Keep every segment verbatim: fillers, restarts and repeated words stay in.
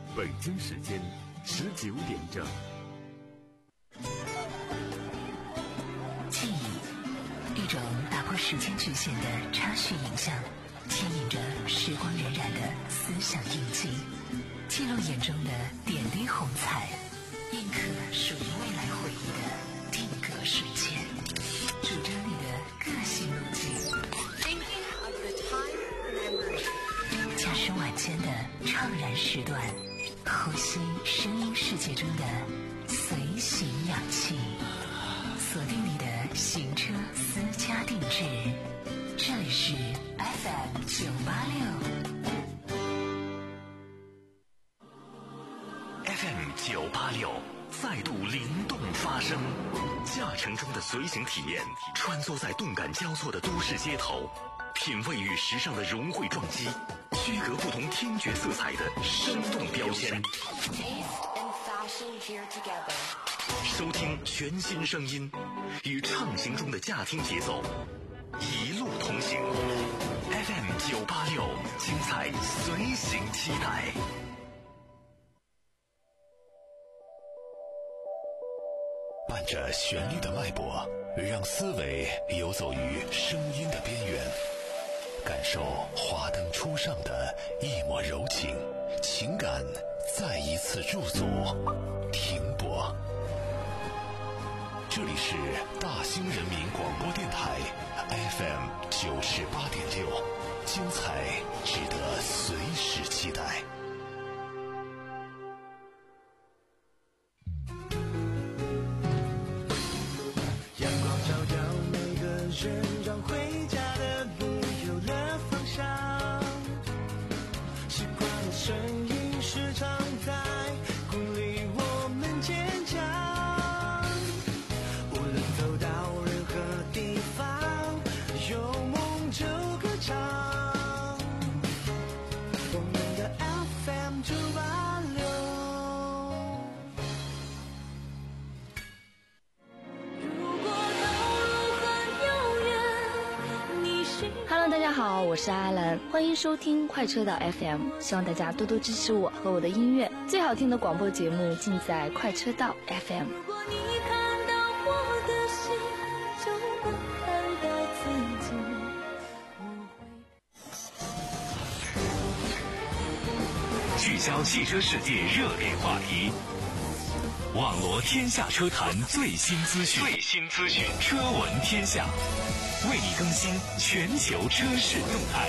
北京时间十九点整。 记忆，一种打破时间局限的插叙影像，牵引着时光荏苒的思想印记，记录眼中的点滴红彩，印刻属于未来回忆的定格瞬间，主张你的个性路径。驾驶晚间的怅然时段，呼吸声音世界中的随行氧气，锁定你的行车私家定制。这里是 F M 九八六 F M 九八六再度灵动发声，驾乘中的随行体验，穿梭在动感交错的都市街头，品味与时尚的融汇撞击，区隔不同听觉色彩的生动标签，收听全新声音，与畅行中的驾听节奏一路同行。 F M 九八六，精彩随行期待。伴着旋律的脉搏，让思维游走于声音的边缘，感受华灯初上的一抹柔情，情感再一次驻足停泊。这里是大兴人民广播电台 F M 九十八点六，精彩值得随时期待。 阳光照耀每个人，让回家的路有了方向。习惯的声音时常在鼓励我们坚强。无论走到任何地方，有梦就歌唱。我们的 F M 九八六。 Hello， 大家好，我是阿兰，欢迎收听快车道 F M， 希望大家多多支持我和我的音乐，最好听的广播节目尽在快车道 F M。 如果你看到我的心，就能看到自己。 聚焦汽车世界热点话题，网罗天下车坛最新资讯，最新资讯，车闻天下，为你更新全球车市动态。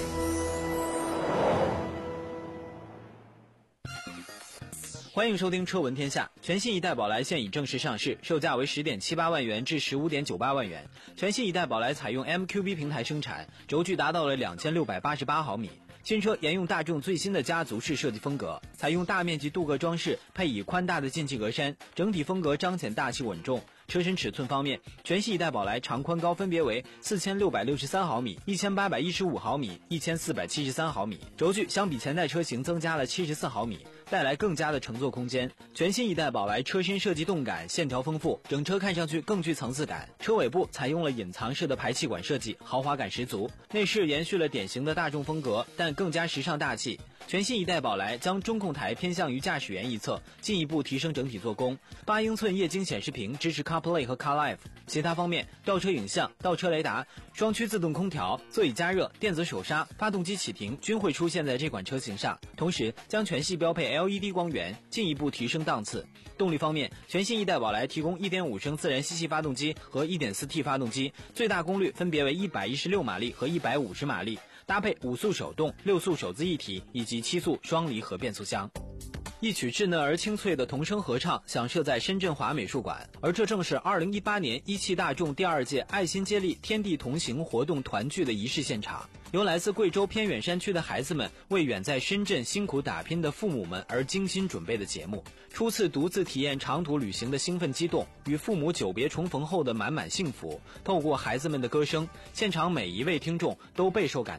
欢迎收听车闻天下。全新一代宝来现已正式上市，售价为 十点七八万元至 十五点九八万元。全新一代宝来采用 M Q B 平台生产，轴距达到了两千六百八十八毫米。新车沿用大众最新的家族式设计风格，采用大面积镀铬装饰，配以宽大的进气格栅，整体风格彰显大气稳重。车身尺寸方面，全系一代宝来长宽高分别为四千六百六十三毫米、一千八百一十五毫米、一千四百七十三毫米，轴距相比前代车型增加了七十四毫米，带来更加的乘坐空间。全新一代宝来车身设计动感，线条丰富，整车看上去更具层次感。车尾部采用了隐藏式的排气管设计，豪华感十足。内饰延续了典型的大众风格，但更加时尚大气。全新一代宝来将中控台偏向于驾驶员一侧，进一步提升整体做工。八英寸液晶显示屏支持 CarPlay 和 CarLife。其他方面，倒车影像、倒车雷达、双区自动空调、座椅加热、电子手刹、发动机启停均会出现在这款车型上，同时将全系标配 L E D 光源，进一步提升档次。动力方面，全新一代宝来提供 一点五升自然吸气发动机和 一点四 T 发动机，最大功率分别为一百一十六马力和一百五十马力，搭配五速手动、六速手自一体以及七速双离合变速箱。一曲稚嫩而清脆的童声合唱响设在深圳华美术馆，而这正是二零一八年一汽大众第二届爱心接力天地同行活动团聚的仪式现场。由来自贵州偏远山区的孩子们为远在深圳辛苦打拼的父母们而精心准备的节目，初次独自体验长途旅行的兴奋激动，与父母久别重逢后的满满幸福，透过孩子们的歌声，现场每一位听众都备受感动。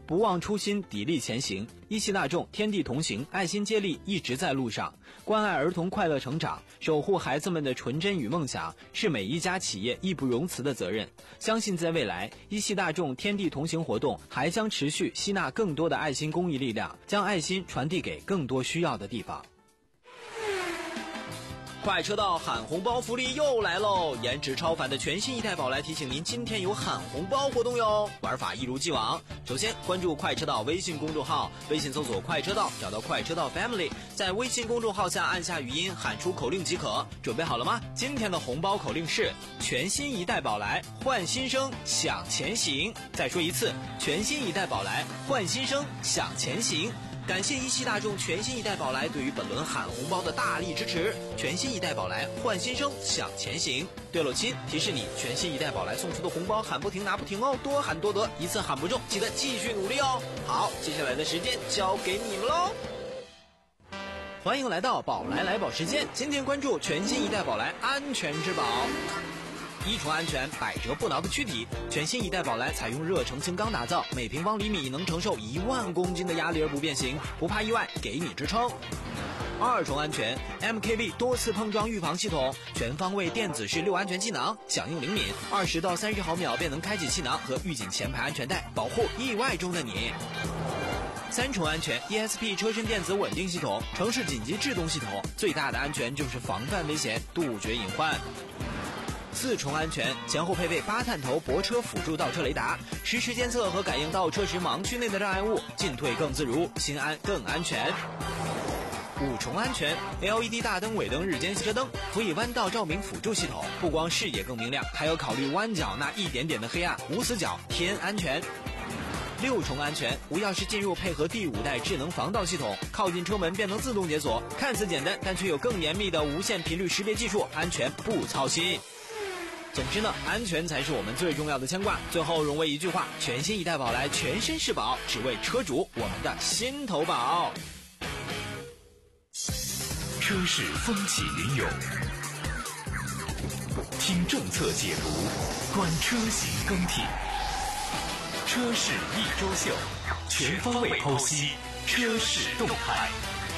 不忘初心，砥砺前行。一汽大众，天地同行，爱心接力，一直在路上。关爱儿童快乐成长，守护孩子们的纯真与梦想，是每一家企业义不容辞的责任。相信在未来，一汽大众天地同行活动还将持续吸纳更多的爱心公益力量，将爱心传递给更多需要的地方。快车道喊红包福利又来喽！颜值超凡的全新一代宝来提醒您，今天有喊红包活动哟！玩法一如既往，首先关注快车道微信公众号，微信搜索快车道，找到快车道 Family， 在微信公众号下按下语音，喊出口令即可。准备好了吗？今天的红包口令是：全新一代宝来，换新生，向前行。再说一次，全新一代宝来，换新生，向前行。感谢一汽大众全新一代宝来对于本轮喊红包的大力支持。全新一代宝来，换新生，向前行。对了亲，提示你，全新一代宝来送出的红包喊不停拿不停哦，多喊多得，一次喊不中，记得继续努力哦。好，接下来的时间交给你们喽。欢迎来到宝来来宝时间，今天关注全新一代宝来安全之宝。一重安全，百折不挠的躯体。全新一代宝来采用热成型钢打造，每平方厘米能承受一万公斤的压力而不变形，不怕意外，给你支撑。二重安全 M K V 多次碰撞预防系统，全方位电子式六安全气囊，响应灵敏，二十到三十毫秒便能开启气囊和预警前排安全带，保护意外中的你。三重安全 E S P 车身电子稳定系统，城市紧急制动系统，最大的安全就是防范危险，杜绝隐患。四重安全，前后配备八探头泊车辅助倒车雷达，实时监测和感应倒车时盲区内的障碍物，进退更自如，心安更安全。五重安全 L E D 大灯尾灯日间行车灯，辅以弯道照明辅助系统，不光视野更明亮，还有考虑弯角那一点点的黑暗，无死角添安全。六重安全，无钥匙进入配合第五代智能防盗系统，靠近车门便能自动解锁，看似简单，但却有更严密的无线频率识别技术，安全不操心。总之呢，安全才是我们最重要的牵挂。最后融为一句话，全新一代宝来，全身是宝，只为车主我们的心头宝。 车市风起云涌，听政策解读，观车型更替。车市一周秀，全方位剖析车市动态。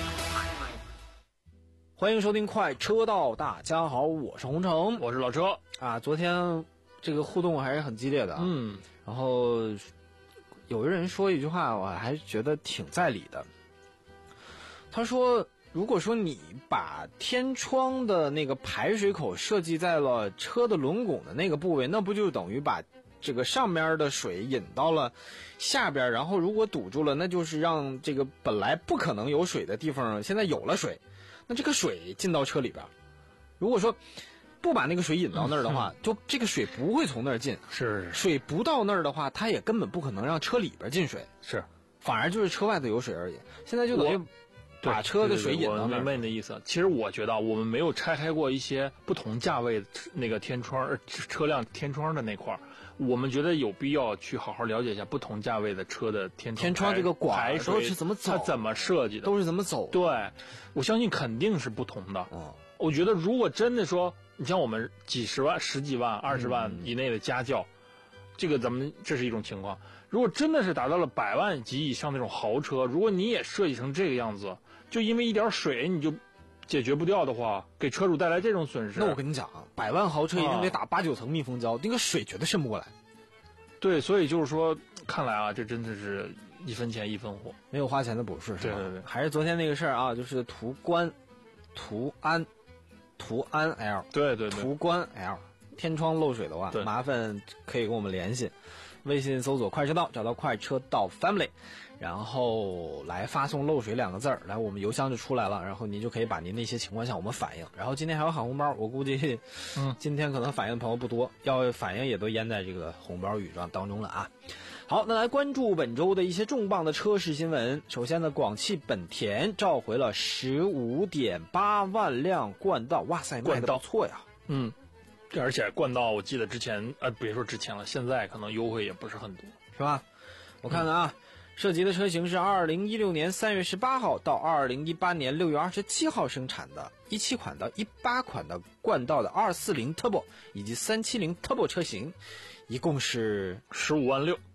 欢迎收听快车道，大家好，我是洪城， 我是老车啊。昨天这个互动还是很激烈的啊， 嗯， 然后有个人说一句话，我还觉得挺在理的。他说，如果说你把天窗的那个排水口设计在了车的轮拱的那个部位，那不就等于把这个上面的水引到了下边，然后如果堵住了，那就是让这个本来不可能有水的地方现在有了水，那这个水进到车里边，如果说不把那个水引到那儿的话，就这个水不会从那儿进。 是水不到那儿的话，它也根本不可能让车里边进水， 是， 反而就是车外头有水而已。现在就等于把车的水引到那儿。 我明白你的意思。其实我觉得我们没有拆开过一些不同价位的那个天窗车辆天窗的那块儿，我们觉得有必要去好好了解一下不同价位的车的天窗天窗这个管都是怎么走， 它怎么设计的， 都是怎么走。 对，我相信肯定是不同的。 嗯， 我觉得如果真的说，你像我们几十万、十几万、二十万以内的家轿，嗯、这个咱们这是一种情况。如果真的是达到了百万级以上那种豪车，如果你也设计成这个样子，就因为一点水你就解决不掉的话，给车主带来这种损失。 那我跟你讲啊，百万豪车一定得打八九层密封胶，啊、那个水绝对渗不过来。 对，所以就是说，看来啊，这真的是一分钱一分货， 没有花钱的不是。 对对对， 还是昨天那个事儿啊，就是途观、途安、途安 L， 对对对， 途观 L 天窗漏水的话，麻烦可以跟我们联系，微信搜索快车道，找到快车道 Family， 然后来发送漏水两个字儿，来我们邮箱就出来了，然后您就可以把您那些情况向我们反映。然后今天还有喊红包，我估计，嗯，今天可能反映的朋友不多，要反映也都淹在这个红包雨状当中了啊。好，那来关注本周的一些重磅的车市新闻。首先呢，广汽本田召回了 十五点八万辆冠道，哇塞，卖得不错呀。 嗯，而且冠道我记得之前呃别说之前了，现在可能优惠也不是很多， 是吧？我看看啊，嗯、涉及的车型是二零一六年三月十八号到二零一八年六月二十七号生产的一七款到一八款的冠道的二四零 Turbo 以及三七零 Turbo 车型，一共是十五万六。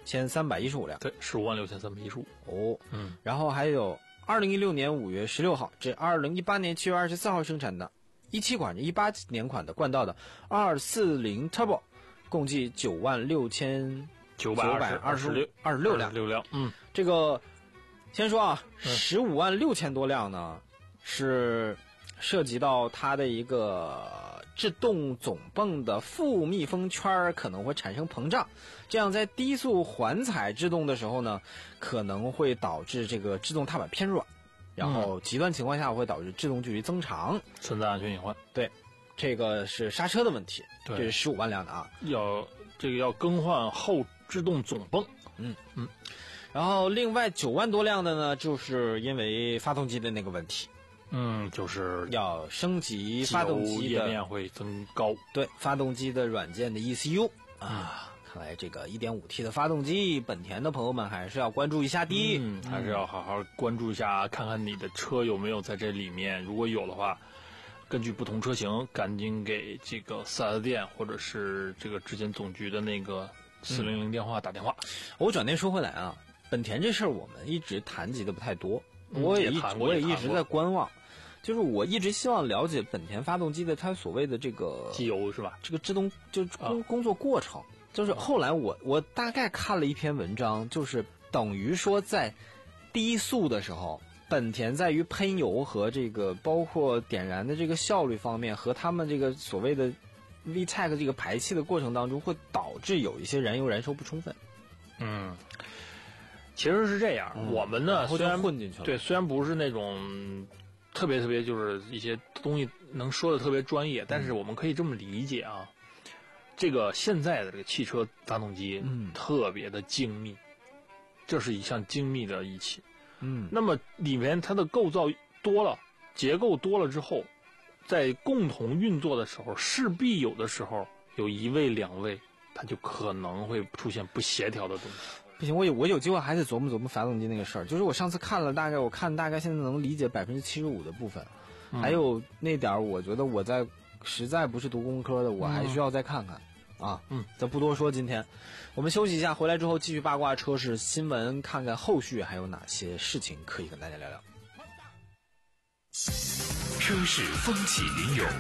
千三百一十五辆。 对，十五万六千三百一十五。 哦， 嗯， 然后还有二零一六年五月十六号至二零一八年七月二十四号生产的一七款、一八年款的冠道的二四零 Turbo， 共计九万六千九百二十六二十六辆。 六辆，嗯， 这个先说啊，十五万六千多辆呢，是涉及到它的一个制动总泵的副密封圈可能会产生膨胀，这样在低速缓踩制动的时候呢，可能会导致这个制动踏板偏软，然后极端情况下会导致制动距离增长， 存在安全隐患。 对，这个是刹车的问题。 对， 这是十五万辆的啊， 要这个要更换后制动总泵。 嗯嗯。然后另外九万多辆的呢，就是因为发动机的那个问题。 嗯，就是要升级发动机的页面会增高， 对，发动机的软件的 E C U 啊，嗯、看来这个 一点五 T 的发动机，本田的朋友们还是要关注一下的， 嗯，还是要好好关注一下，看看你的车有没有在这里面，如果有的话，根据不同车型，赶紧给这个四 S 店或者是这个质检总局的那个四零零电话打电话。 嗯、我转念说回来啊，本田这事儿我们一直谈及的不太多，嗯、我也一我也一直在观望。就是我一直希望了解本田发动机的它所谓的这个机油是吧？ 这个制动就是工、啊、工作过程，就是后来我我大概看了一篇文章，就是等于说在低速的时候，本田在于喷油和这个包括点燃的这个效率方面，和他们这个所谓的 V T E C 这个排气的过程当中，会导致有一些燃油燃烧不充分。 嗯。其实是这样，嗯、我们呢虽然混进去了， 对，虽然不是那种特别特别就是一些东西能说的特别专业，但是我们可以这么理解啊，这个现在的这个汽车发动机嗯特别的精密，这是一项精密的仪器。 嗯， 那么里面它的构造多了，结构多了之后，在共同运作的时候，势必有的时候有一位两位，它就可能会出现不协调的东西。 不行，我有我有机会还得琢磨琢磨发动机那个事儿。就是我上次看了大概，我看大概现在能理解百分之七十五的部分，嗯、还有那点儿，我觉得我在实在不是读工科的，我还需要再看看。嗯、啊， 嗯， 咱不多说，今天我们休息一下，回来之后继续八卦车市新闻，看看后续还有哪些事情可以跟大家聊聊。 车市风起云涌，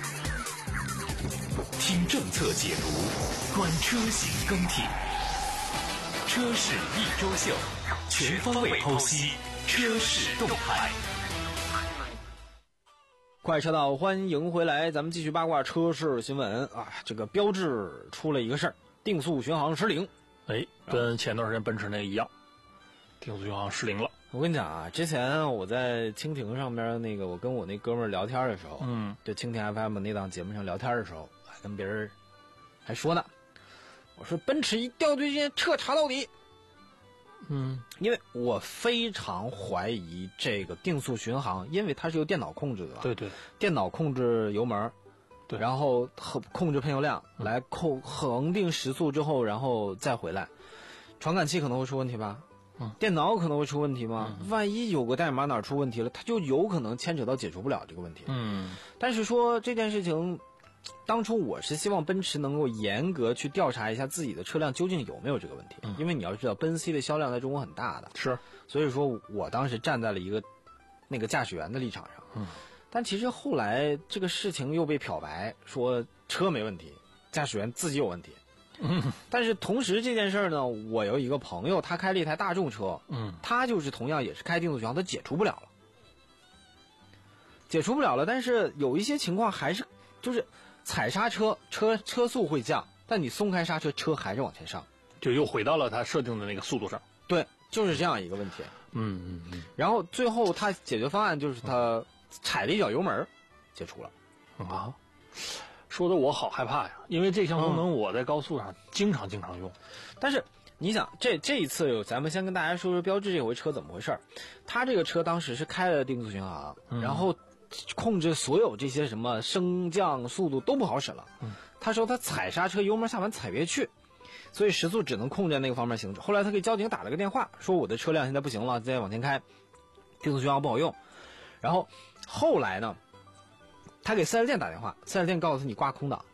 听政策解读，观车型更替。车市一周秀，全方位剖析车市动态。 快车道，欢迎回来，咱们继续八卦车市新闻啊！这个标致出了一个事儿，定速巡航失灵。 哎，跟前段时间奔驰那个一样，定速巡航失灵了。 我跟你讲啊，之前我在蜻蜓上边那个，我跟我那哥们儿聊天的时候， 嗯， 对蜻蜓 F M 那档节目上聊天的时候，还跟别人还说呢。我说奔驰一掉队线彻查到底， 嗯， 因为我非常怀疑这个定速巡航，因为它是由电脑控制的吧？ 对对， 电脑控制油门， 对， 然后控制喷油量， 嗯、 来控恒定时速之后，然后再回来，传感器可能会出问题吧？ 嗯， 电脑可能会出问题吗？ 嗯、 万一有个代码哪出问题了，它就有可能牵扯到解除不了这个问题。 嗯， 但是说这件事情。当初我是希望奔驰能够严格去调查一下自己的车辆究竟有没有这个问题， 嗯、 因为你要知道奔 C 的销量在中国很大的， 是， 所以说我当时站在了一个那个驾驶员的立场上， 嗯， 但其实后来这个事情又被漂白，说车没问题，驾驶员自己有问题， 嗯， 但是同时这件事呢，我有一个朋友，他开了一台大众车， 嗯， 他就是同样也是开定速巡航，他解除不了了，解除不了了，但是有一些情况还是就是。踩刹车，车车速会降，但你松开刹车，车还是往前上， 就又回到了它设定的那个速度上。 对，就是这样一个问题。 嗯嗯嗯。 然后最后他解决方案就是他踩了一脚油门，解除了。 啊，说的我好害怕呀，因为这项功能我在高速上经常经常用。 嗯、但是你想，这这一次咱们先跟大家说说标致这回车怎么回事。他这个车当时是开了定速巡航， 嗯、 然后。控制所有这些什么升降速度都不好使了。 嗯， 他说他踩刹车油门下盘踩不下去，所以时速只能控制那个方面行驶。后来他给交警打了个电话，说我的车辆现在不行了，再往前开，定速巡航不好用。然后后来呢，他给四 S 店打电话，四 S 店告诉他你挂空挡，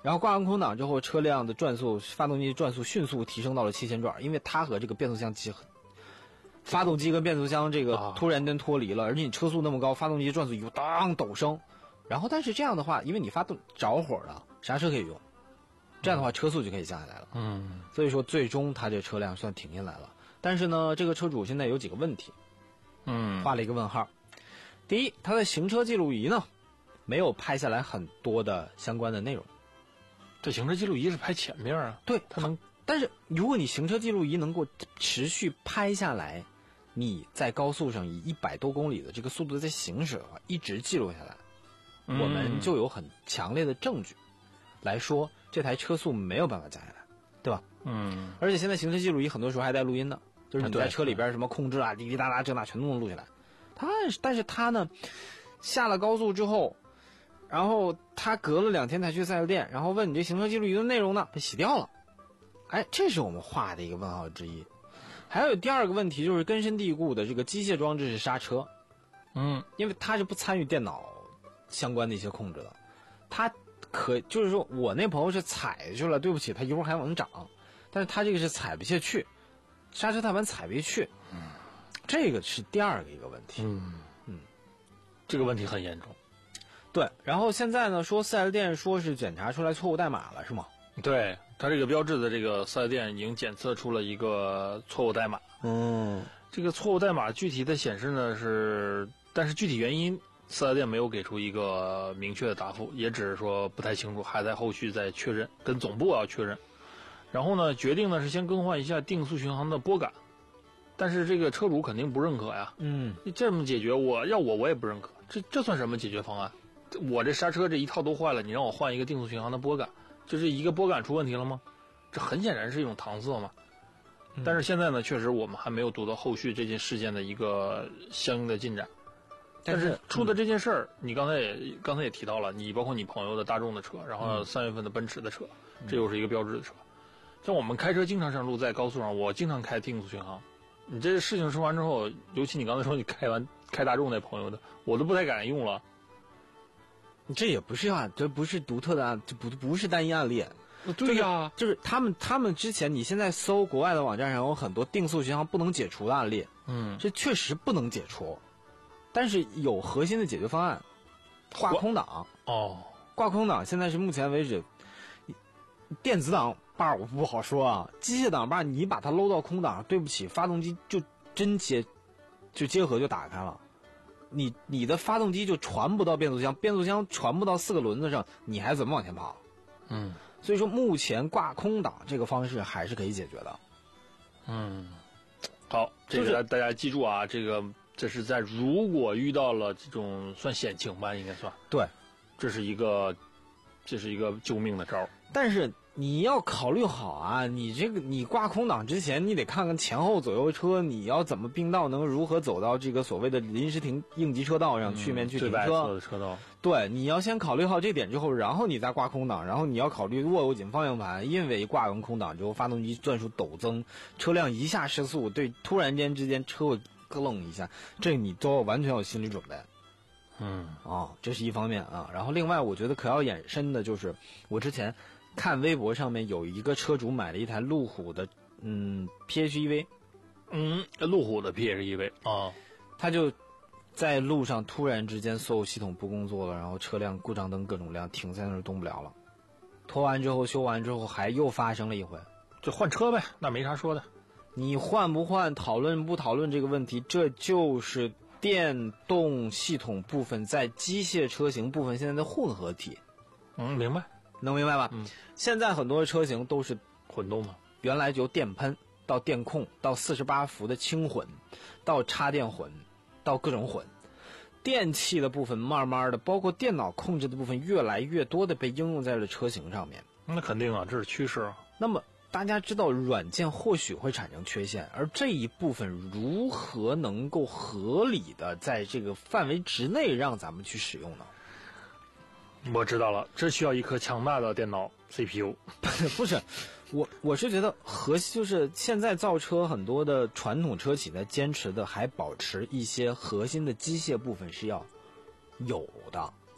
然后挂完空挡之后，车辆的转速、发动机转速迅速提升到了七千转，因为它和这个变速箱机、发动机跟变速箱这个突然间脱离了，而且你车速那么高，发动机转速又当陡升。然后但是这样的话，因为你发动着火了，刹车可以用，这样的话车速就可以降下来了。 嗯， 所以说最终它这车辆算停下来了。但是呢，这个车主现在有几个问题， 嗯， 画了一个问号。第一，他的行车记录仪呢，没有拍下来很多的相关的内容。 这行车记录仪是拍前面啊， 对， 它能。 但是如果你行车记录仪能够持续拍下来，你在高速上以一百多公里的这个速度在行驶的话，一直记录下来， 嗯、 我们就有很强烈的证据来说这台车速没有办法降下来，对吧？ 嗯。 而且现在行车记录仪很多时候还带录音的，就是你在车里边什么控制啊、滴滴答答这那全都能录下来。它但是它呢，下了高速之后。然后他隔了两天才去四 S店，然后问你这行车记录仪的内容呢，被洗掉了。哎，这是我们画的一个问号之一。还有第二个问题就是根深蒂固的这个机械装置是刹车， 嗯， 因为它是不参与电脑相关的一些控制的。它可就是说我那朋友是踩去了，对不起，他一会儿还往涨，但是他这个是踩不下去，刹车踏板踩不下去，嗯，这个是第二个一个问题。 嗯嗯， 这个问题很严重。 对，然后现在呢，说四 S店说是检查出来错误代码了，是吗？ 对，它这个标志的这个四 S店已经检测出了一个错误代码。 嗯， 这个错误代码具体的显示呢是，但是具体原因四 S店没有给出一个明确的答复，也只是说不太清楚，还在后续再确认，跟总部要确认。然后呢，决定呢是先更换一下定速巡航的拨杆，但是这个车主肯定不认可呀。 嗯， 你这么解决，我要我我也不认可，这这算什么解决方案？我这刹车这一套都坏了，你让我换一个定速巡航的拨杆，这是一个拨杆出问题了吗？这很显然是一种搪塞嘛。嗯、但是现在呢，确实我们还没有读到后续这件事件的一个相应的进展。但是出的这件事儿、嗯，你刚才也刚才也提到了，你包括你朋友的大众的车，然后三月份的奔驰的车，嗯、这又是一个标志的车。像我们开车经常上路，在高速上，我经常开定速巡航。你这事情说完之后，尤其你刚才说你开完开大众那朋友的，我都不太敢用了。 这也不是啊，这不是独特的案，这不不是单一案例。 对呀、啊就是，就是他们他们之前，你现在搜国外的网站上有很多定速巡航不能解除的案例， 嗯， 这确实不能解除，但是有核心的解决方案，挂空挡。 哦， 挂空挡现在是目前为止，电子挡把我不好说啊，机械挡把你把它搂到空挡，对不起，发动机就真接，就结合就打开了。你你的发动机就传不到变速箱，变速箱传不到四个轮子上，你还怎么往前跑？ 嗯， 所以说目前挂空挡这个方式还是可以解决的。 嗯，好，这个大家记住啊，这个这是在如果遇到了这种算险情吧，应该算对， 这是一个这是一个救命的招。 但是你要考虑好啊，你这个你挂空挡之前，你得看看前后左右车，你要怎么并道，能如何走到这个所谓的临时停应急车道上去面去停车。 最外侧的车道。 对，你要先考虑好这点之后，然后你再挂空挡，然后你要考虑握紧方向盘，因为挂完空挡之后，发动机转速陡增，车辆一下失速，对，突然间之间车会咯楞一下，这你都要完全有心理准备。 嗯， 哦，这是一方面啊。然后另外，我觉得可要衍生的就是我之前看微博上面有一个车主买了一台路虎的嗯 P H E V， 嗯，路虎的 P H E V 啊， 他就在路上突然之间所有系统不工作了，然后车辆故障灯各种亮，停在那儿动不了了。拖完之后修完之后还又发生了一回， 就换车呗，那没啥说的。 你换不换讨论不讨论这个问题，这就是电动系统部分在机械车型部分现在的混合体。 嗯，明白。 能明白吧？ 嗯， 现在很多车型都是混动嘛， 原来就电喷到电控到四十八伏的轻混，到插电混，到各种混，电器的部分慢慢的，包括电脑控制的部分，越来越多的被应用在了车型上面。 那肯定啊，这是趋势啊。 那么大家知道，软件或许会产生缺陷，而这一部分如何能够合理的在这个范围之内让咱们去使用呢？ 我知道了，这需要一颗强大的电脑 C P U。 不是，我我是觉得核心就是现在造车很多的传统车企在坚持的，还保持一些核心的机械部分是要有的。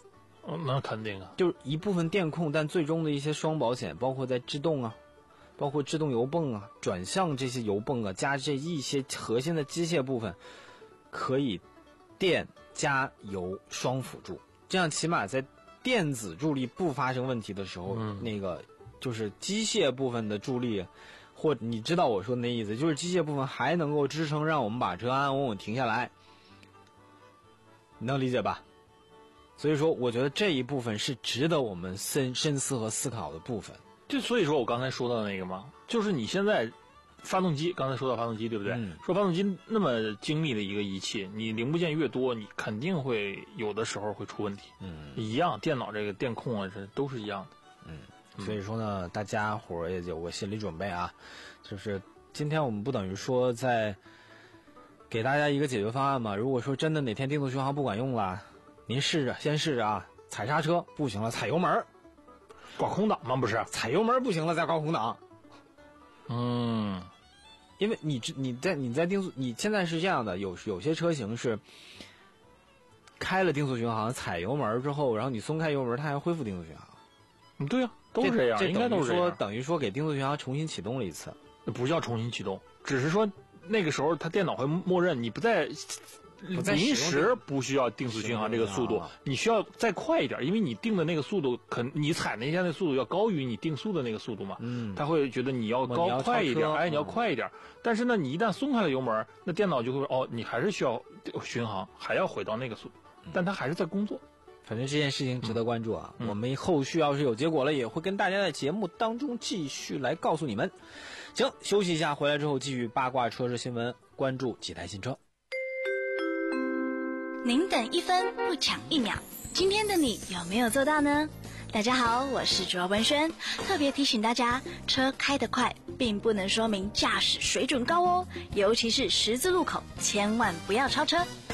嗯，那肯定啊， 就是一部分电控，但最终的一些双保险，包括在制动啊，包括制动油泵啊、转向这些油泵啊，加这一些核心的机械部分，可以电加油双辅助，这样起码在电子助力不发生问题的时候，嗯、那个就是机械部分的助力，或你知道我说的那意思，就是机械部分还能够支撑，让我们把车安安稳稳停下来，你能理解吧？所以说，我觉得这一部分是值得我们深深思和思考的部分。 就所以说我刚才说到的那个嘛，就是你现在发动机，刚才说到发动机，对不对？嗯、说发动机那么精密的一个仪器，你零部件越多，你肯定会有的时候会出问题。嗯，一样，电脑这个电控啊，这都是一样的。 嗯，所以说呢，大家伙儿也有个心理准备啊，就是今天我们不等于说在给大家一个解决方案嘛。如果说真的哪天定速巡航不管用了，您试着先试着啊，踩刹车不行了，踩油门， 挂空挡吗？不是， 踩油门不行了再挂空挡。 嗯， 因为你你在你在定速，你现在是这样的，有有些车型是开了定速巡航，踩油门之后，然后你松开油门，它还恢复定速巡航。 嗯，对呀、啊，都是这样， 这应该都是这样。 等于说给定速巡航重新启动了一次， 不叫重新启动，只是说那个时候它电脑会默认你不在。临时不需要定速巡航这个速度，你需要再快一点，因为你定的那个速度，肯你踩那下的速度要高于你定速的那个速度嘛。嗯，他会觉得你要高快一点，哎，你要快一点。但是呢，你一旦松开了油门，那电脑就会哦，你还是需要巡航，还要回到那个速度，但它还是在工作。 反正这件事情值得关注啊！嗯、我们后续要是有结果了，也会跟大家在节目当中继续来告诉你们。行，休息一下，回来之后继续八卦车市新闻，关注几台新车。 您等一分不抢一秒，今天的你有没有做到呢？大家好，我是卓文轩，特别提醒大家，车开得快并不能说明驾驶水准高哦，尤其是十字路口，千万不要超车。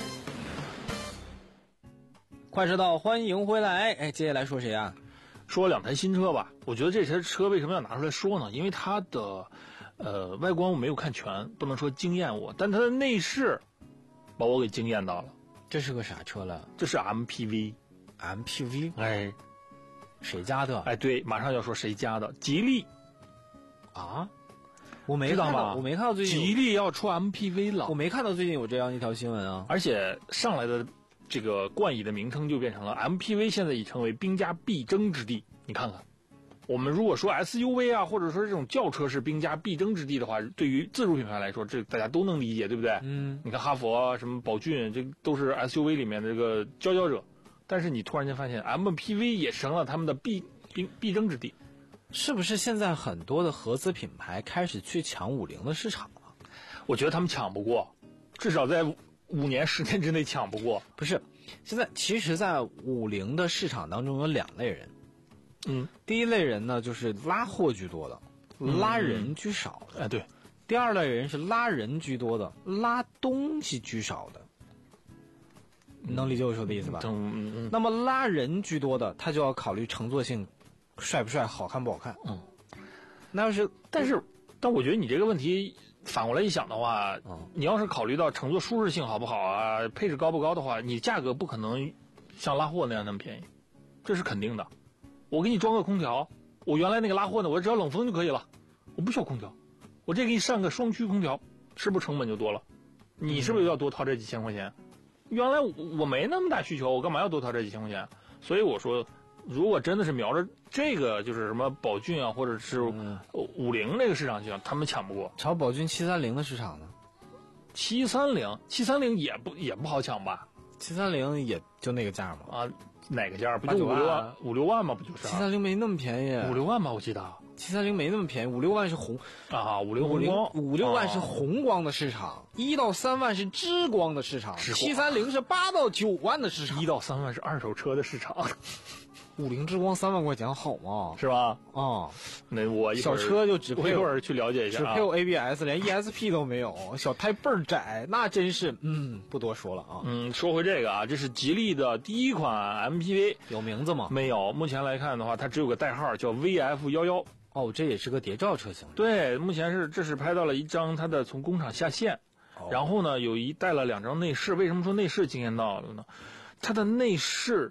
快车道，欢迎回来。哎，接下来说谁啊？ 说两台新车吧。我觉得这台车为什么要拿出来说呢？因为它的呃外观我没有看全，不能说惊艳我，但它的内饰把我给惊艳到了。 这是个啥车了？ 这是 M P V。M P V？ 哎， 谁家的？ 哎，对，马上要说谁家的，吉利。 啊？我没看到，我没看到最近。 吉利要出 M P V 了。 我没看到最近有这样一条新闻啊。 而且上来的这个冠以的名称就变成了 M P V， 现在已成为兵家必争之地。你看看。我们如果说 S U V 啊，或者说这种轿车是兵家必争之地的话，对于自主品牌来说，这大家都能理解，对不对？嗯，你看哈弗啊，什么宝骏，这都是 S U V 里面的这个佼佼者。但是你突然间发现 M P V 也成了他们的必必必争之地， 是不是？现在很多的合资品牌开始去抢五菱的市场了？ 我觉得他们抢不过，至少在五年、十年之内抢不过。 不是，现在其实，在五菱的市场当中有两类人。嗯，第一类人呢，就是拉货居多的，拉人居少的。 哎、嗯，对。 第二类人是拉人居多的，拉东西居少的。你能理解我说的意思吧？ 嗯嗯嗯。 那么拉人居多的，他就要考虑乘坐性，帅不帅，好看不好看。嗯。那要是， 但是，但我觉得你这个问题反过来一想的话，嗯、你要是考虑到乘坐舒适性好不好啊，配置高不高的话，你价格不可能像拉货那样那么便宜，这是肯定的。我给你装个空调，我原来那个拉货呢，我只要冷风就可以了，我不需要空调，我这给你上个双区空调，是不是成本就多了？你是不是要多掏这几千块钱？原来我没那么大需求，我干嘛要多掏这几千块钱？所以我说，如果真的是瞄着这个就是什么宝骏啊，或者是五菱这个市场去，他们抢不过。 朝宝骏七三零的市场呢？ 七三零，七三零也不也不好抢吧？ 七三零也就那个价嘛。 啊。哪个价不就五六万？五六万吗？不就是？ 七三零没那么便宜， 五六万吧，我记得。 七三零没那么便宜，五六万是红啊，五六红光， 五六万是红光的市场，一、啊、到三万是之光的市场，七三零是八到九万的市场， 一到三万是二手车的市场。 五菱之光三万块钱好吗？ 是吧？ 啊、 嗯，那我一小车就只配一会儿去了解一下、啊， 只配有 A B S， 连 E S P 都没有，小胎倍儿窄，那真是嗯，不多说了啊。 嗯，说回这个啊，这是吉利的第一款 M P V， 有名字吗？ 没有，目前来看的话，它只有个代号叫 V F 一一。 哦，这也是个谍照车型。 对，目前是这是拍到了一张它的从工厂下线，哦、然后呢有一带了两张内饰。为什么说内饰惊艳到了呢？它的内饰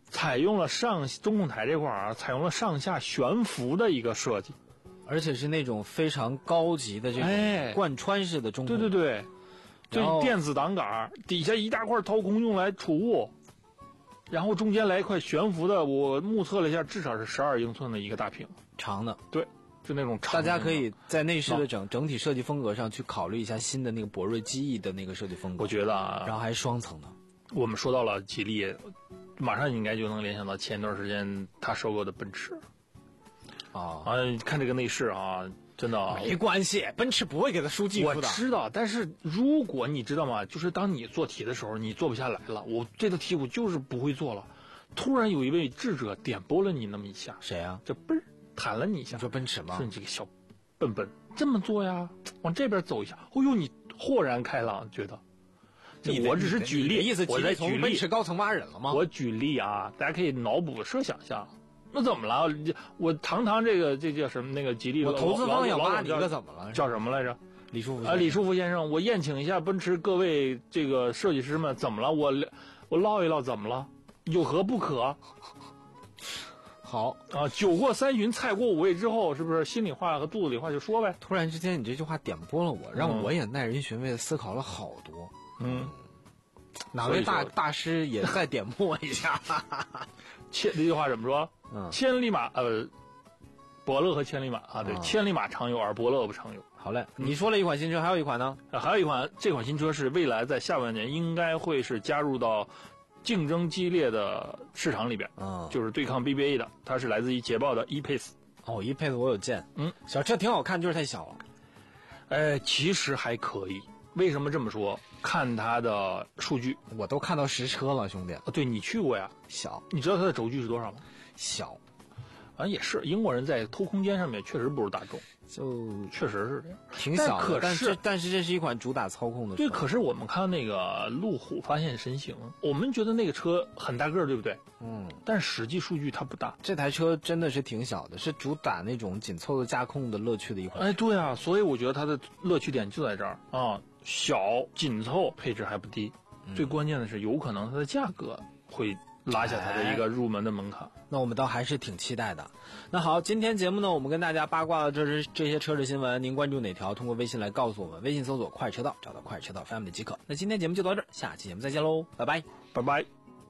采用了上中控台这块啊，采用了上下悬浮的一个设计， 而且是那种非常高级的这种贯穿式的中控。 对对对，这电子挡杆底下一大块掏空用来储物，然后中间来一块悬浮的，我目测了一下，至少是十二英寸的一个大屏， 长的。 对，就那种长的。 大家可以在内饰的整整体设计风格上去考虑一下新的那个博瑞机翼的那个设计风格。 我觉得啊， 然后还双层的。 我们说到了吉利，马上应该就能联想到前一段时间他收购的奔驰。 啊啊，看这个内饰啊，真的没关系，奔驰不会给他输技术的。 我知道，但是如果你知道吗？就是当你做题的时候，你做不下来了，我这道题我就是不会做了。突然有一位智者点拨了你那么一下， 谁啊？ 这嘣儿弹了你一下。 你说奔驰吗？ 说你这个小笨笨，这么做呀？往这边走一下。哦呦，你豁然开朗，觉得。我只是举例， 意思我在举例。 奔驰高层挖人了吗？ 我举例啊，大家可以脑补设想一下。那怎么了？我堂堂这个这叫什么？那个吉利， 我投资方想挖你一个怎么了？ 叫什么来着？ 李书福啊，李书福先生，我宴请一下奔驰各位这个设计师们，怎么了？我我唠一唠，怎么了？有何不可？ 好啊，酒过三巡，菜过五味之后，是不是心里话和肚子里话就说呗？ 突然之间，你这句话点拨了我，让我也耐人寻味的思考了好多。 嗯， 哪位大大师也再点拨一下？ 千这句话怎么说？ 嗯， 千里马呃，伯乐和千里马啊，对，嗯、千里马常有，而伯乐不常有。 好嘞，你说了一款新车，还有一款呢？ 啊，还有一款，这款新车是未来在下半年应该会是加入到竞争激烈的市场里边， 嗯， 就是对抗 B B A 的，它是来自于捷豹的 E-Pace。 哦 ，E-Pace 我有见， 嗯， 小车挺好看，就是太小了。 呃，其实还可以。为什么这么说？看它的数据， 我都看到实车了，兄弟。 啊，对你去过呀？ 小， 你知道它的轴距是多少吗？ 小。 啊，也是，英国人在偷空间上面确实不如大众， 就确实是这样， 挺小的。 可是， 但是这是一款主打操控的车。 对，可是我们看那个路虎发现神行，我们觉得那个车很大个儿，对不对？ 嗯。 但实际数据它不大。 这台车真的是挺小的，是主打那种紧凑的驾控的乐趣的一款车。 哎，对啊，所以我觉得它的乐趣点就在这儿啊，小紧凑，配置还不低，嗯、最关键的是有可能它的价格会拉下它的一个入门的门槛。 哎，那我们倒还是挺期待的。那好，今天节目呢，我们跟大家八卦了这是这些车的新闻，您关注哪条？通过微信来告诉我们，微信搜索快车道，找到快车道 family 即可。那今天节目就到这儿，下期节目再见喽，拜拜， 拜拜。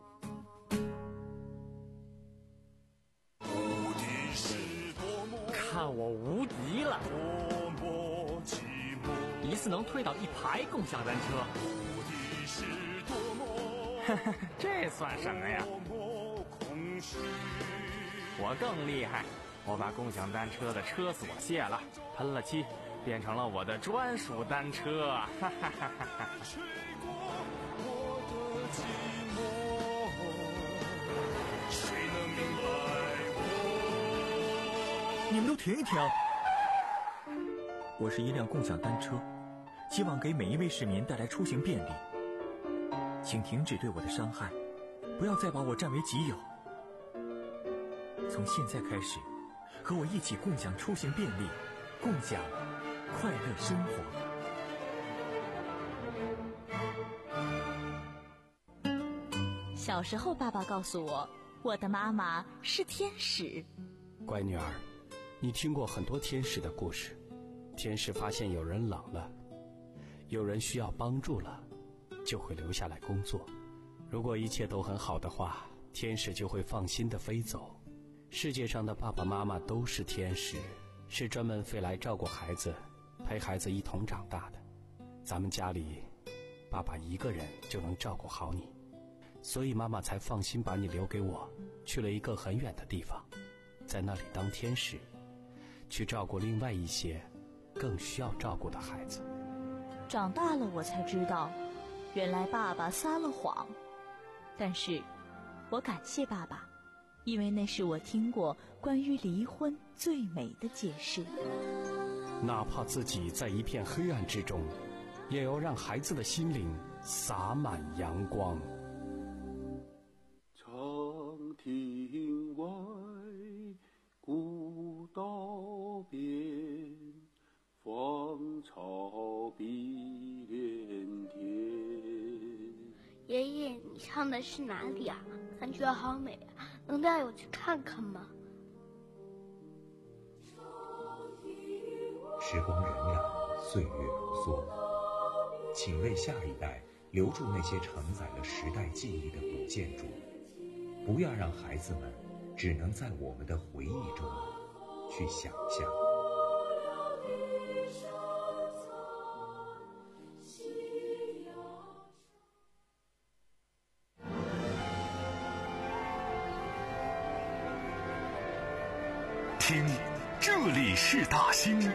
看我无敌了！一次能推倒一排共享单车。这算什么呀？我更厉害，我把共享单车的车锁卸了，喷了漆，变成了我的专属单车。哈哈哈哈哈！ 你们都停一停！我是一辆共享单车，希望给每一位市民带来出行便利。请停止对我的伤害，不要再把我占为己有。从现在开始，和我一起共享出行便利，共享快乐生活。小时候，爸爸告诉我，我的妈妈是天使。 乖女儿，你听过很多天使的故事。天使发现有人冷了，有人需要帮助了，就会留下来工作。如果一切都很好的话，天使就会放心地飞走。世界上的爸爸妈妈都是天使，是专门飞来照顾孩子，陪孩子一同长大的。咱们家里，爸爸一个人就能照顾好你，所以妈妈才放心把你留给我，去了一个很远的地方，在那里当天使，去照顾另外一些更需要照顾的孩子。 长大了我才知道，原来爸爸撒了谎，但是我感谢爸爸，因为那是我听过关于离婚最美的解释。 哪怕自己在一片黑暗之中，也要让孩子的心灵洒满阳光。 长亭外，古道边，芳草碧连天。 爷爷，你唱的是哪里啊？感觉好美啊！ 能带我去看看吗？ 时光荏苒，岁月如梭，请为下一代留住那些承载了时代记忆的古建筑，不要让孩子们只能在我们的回忆中去想象。 听，这里是大兴